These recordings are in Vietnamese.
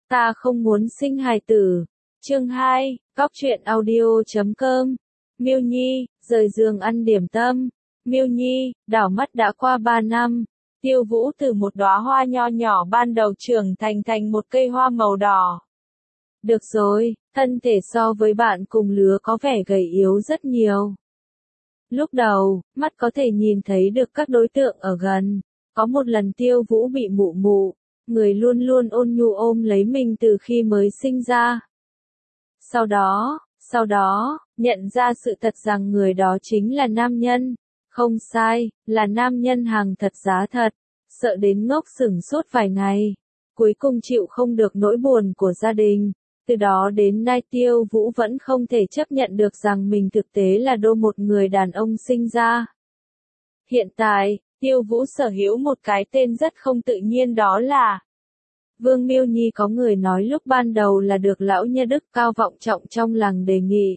Ta không muốn sinh hài tử. Chương 2, Cóc truyện audio.com. Miêu Nhi, rời giường ăn điểm tâm. Miêu Nhi, đảo mắt đã qua 3 năm. Tiêu Vũ từ một đóa hoa nho nhỏ ban đầu trưởng thành một cây hoa màu đỏ. Được rồi, thân thể so với bạn cùng lứa có vẻ gầy yếu rất nhiều. Lúc đầu, mắt có thể nhìn thấy được các đối tượng ở gần. Có một lần Tiêu Vũ bị mụ mụ, người luôn luôn ôn nhu ôm lấy mình từ khi mới sinh ra. Sau đó, nhận ra sự thật rằng người đó chính là nam nhân. Không sai, là nam nhân hàng thật giá thật. Sợ đến ngốc sửng sốt vài ngày. Cuối cùng chịu không được nỗi buồn của gia đình. Từ đó đến nay Tiêu Vũ vẫn không thể chấp nhận được rằng mình thực tế là đô một người đàn ông sinh ra. Hiện tại, Tiêu Vũ sở hữu một cái tên rất không tự nhiên, đó là Vương Miêu Nhi. Có người nói lúc ban đầu là được lão nha đức cao vọng trọng trong làng đề nghị.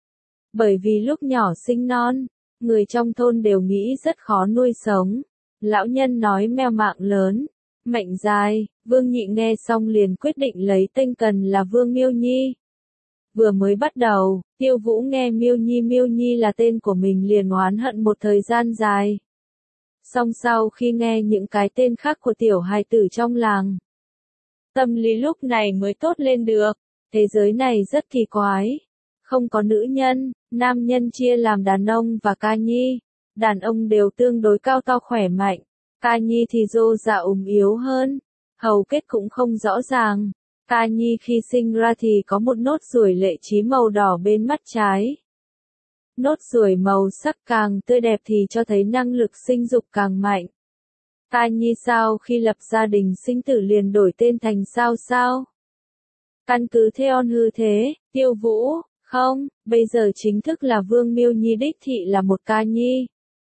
Bởi vì lúc nhỏ sinh non, người trong thôn đều nghĩ rất khó nuôi sống. Lão nhân nói meo mạng lớn, mệnh dài. Vương Nhị nghe xong liền quyết định lấy tên cần là Vương Miêu Nhi. Vừa mới bắt đầu, Tiêu Vũ nghe Miêu Nhi là tên của mình liền oán hận một thời gian dài. Song sau khi nghe những cái tên khác của tiểu hài tử trong làng, tâm lý lúc này mới tốt lên được. Thế giới này rất kỳ quái. Không có nữ nhân, nam nhân chia làm đàn ông và ca nhi. Đàn ông đều tương đối cao to khỏe mạnh. Ca nhi thì rô rả yếu hơn. Hầu kết cũng không rõ ràng. Ca nhi khi sinh ra thì có một nốt ruồi lệ trí màu đỏ bên mắt trái. Nốt ruồi màu sắc càng tươi đẹp thì cho thấy năng lực sinh dục càng mạnh. Ca nhi sau khi lập gia đình sinh tử liền đổi tên thành Sao. Căn cứ theo hư thế, Tiêu Vũ, không, bây giờ chính thức là Vương Miêu Nhi đích thị là một ca nhi.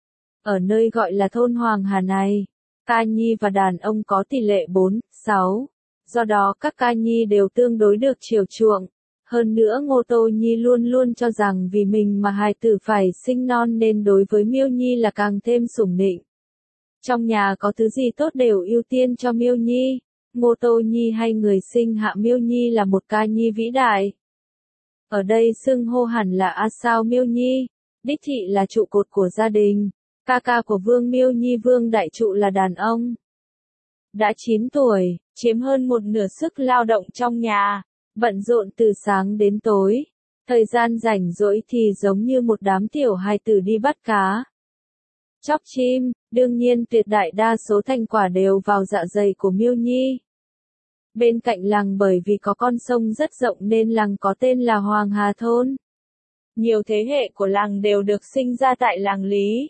Ở nơi gọi là thôn Hoàng Hà này, ca nhi và đàn ông có tỷ lệ 4:6. Do đó các ca nhi đều tương đối được chiều chuộng. Hơn nữa Ngô Tô Nhi luôn luôn cho rằng vì mình mà hài tử phải sinh non nên đối với Miêu Nhi là càng thêm sủng nịnh. Trong nhà có thứ gì tốt đều ưu tiên cho Miêu Nhi. Ngô Tô Nhi hay người sinh hạ Miêu Nhi là một ca nhi vĩ đại. Ở đây xưng hô hẳn là A Sao Miêu Nhi, đích thị là trụ cột của gia đình. Ca của Vương Miêu Nhi Vương Đại Trụ là đàn ông. Đã 9 tuổi, chiếm hơn một nửa sức lao động trong nhà, bận rộn từ sáng đến tối. Thời gian rảnh rỗi thì giống như một đám tiểu hài tử đi bắt cá, chóc chim. Đương nhiên tuyệt đại đa số thành quả đều vào dạ dày của Miêu Nhi. Bên cạnh làng bởi vì có con sông rất rộng nên làng có tên là Hoàng Hà Thôn. Nhiều thế hệ của làng đều được sinh ra tại làng Lý.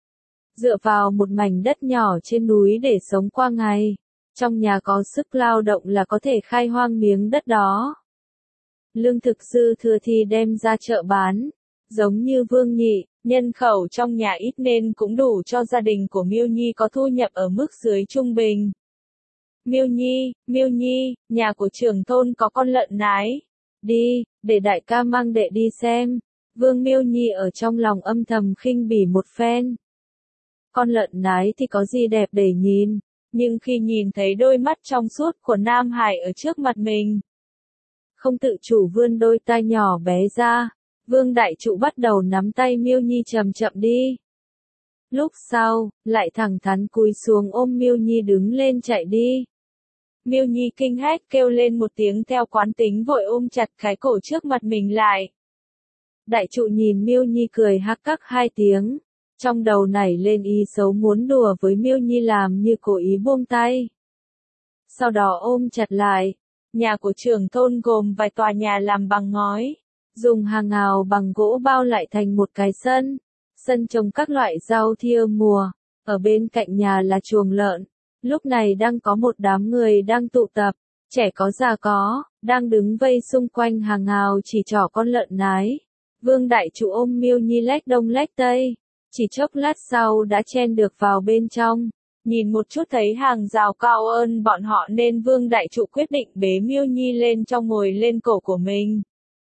Dựa vào một mảnh đất nhỏ trên núi để sống qua ngày. Trong nhà có sức lao động là có thể khai hoang miếng đất đó. Lương thực dư thừa thì đem ra chợ bán. Giống như Vương Nhị, nhân khẩu trong nhà ít nên cũng đủ cho gia đình của Miêu Nhi có thu nhập ở mức dưới trung bình. Miêu Nhi, nhà của trưởng thôn có con lợn nái. Đi, để đại ca mang đệ đi xem. Vương Miêu Nhi ở trong lòng âm thầm khinh bỉ một phen. Con lợn nái thì có gì đẹp để nhìn, nhưng khi nhìn thấy đôi mắt trong suốt của Nam Hải ở trước mặt mình, không tự chủ vươn đôi tai nhỏ bé ra. Vương Đại Trụ bắt đầu nắm tay Miêu Nhi chậm chậm đi. Lúc sau, lại thẳng thắn cúi xuống ôm Miêu Nhi đứng lên chạy đi. Miêu Nhi kinh hét kêu lên một tiếng theo quán tính vội ôm chặt cái cổ trước mặt mình lại. Đại Trụ nhìn Miêu Nhi cười hắc cắc 2 tiếng. Trong đầu nảy lên ý xấu muốn đùa với Miêu Nhi làm như cố ý buông tay. Sau đó ôm chặt lại. Nhà của trưởng thôn gồm vài tòa nhà làm bằng ngói, dùng hàng ngào bằng gỗ bao lại thành một cái sân. Sân trồng các loại rau thia mùa. Ở bên cạnh nhà là chuồng lợn. Lúc này đang có một đám người đang tụ tập, trẻ có già có, đang đứng vây xung quanh hàng ngào chỉ trỏ con lợn nái. Vương Đại Trụ ôm Miêu Nhi lách đông lách tây. Chỉ chốc lát sau đã chen được vào bên trong. Nhìn một chút thấy hàng rào cao hơn bọn họ nên Vương Đại Trụ quyết định bế Miêu Nhi lên trong ngồi lên cổ của mình.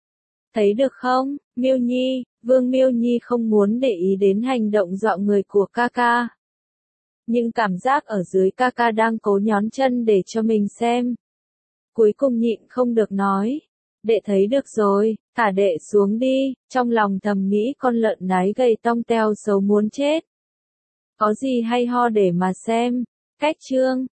Thấy được không, Miêu Nhi, Vương Miêu Nhi không muốn để ý đến hành động dọa người của ca. Nhưng cảm giác ở dưới ca đang cố nhón chân để cho mình xem. cuối cùng nhịn không được nói. Đệ thấy được rồi, thả đệ xuống đi, trong lòng thầm nghĩ con lợn nái gầy tong teo xấu muốn chết. Có gì hay ho để mà xem. Cách chương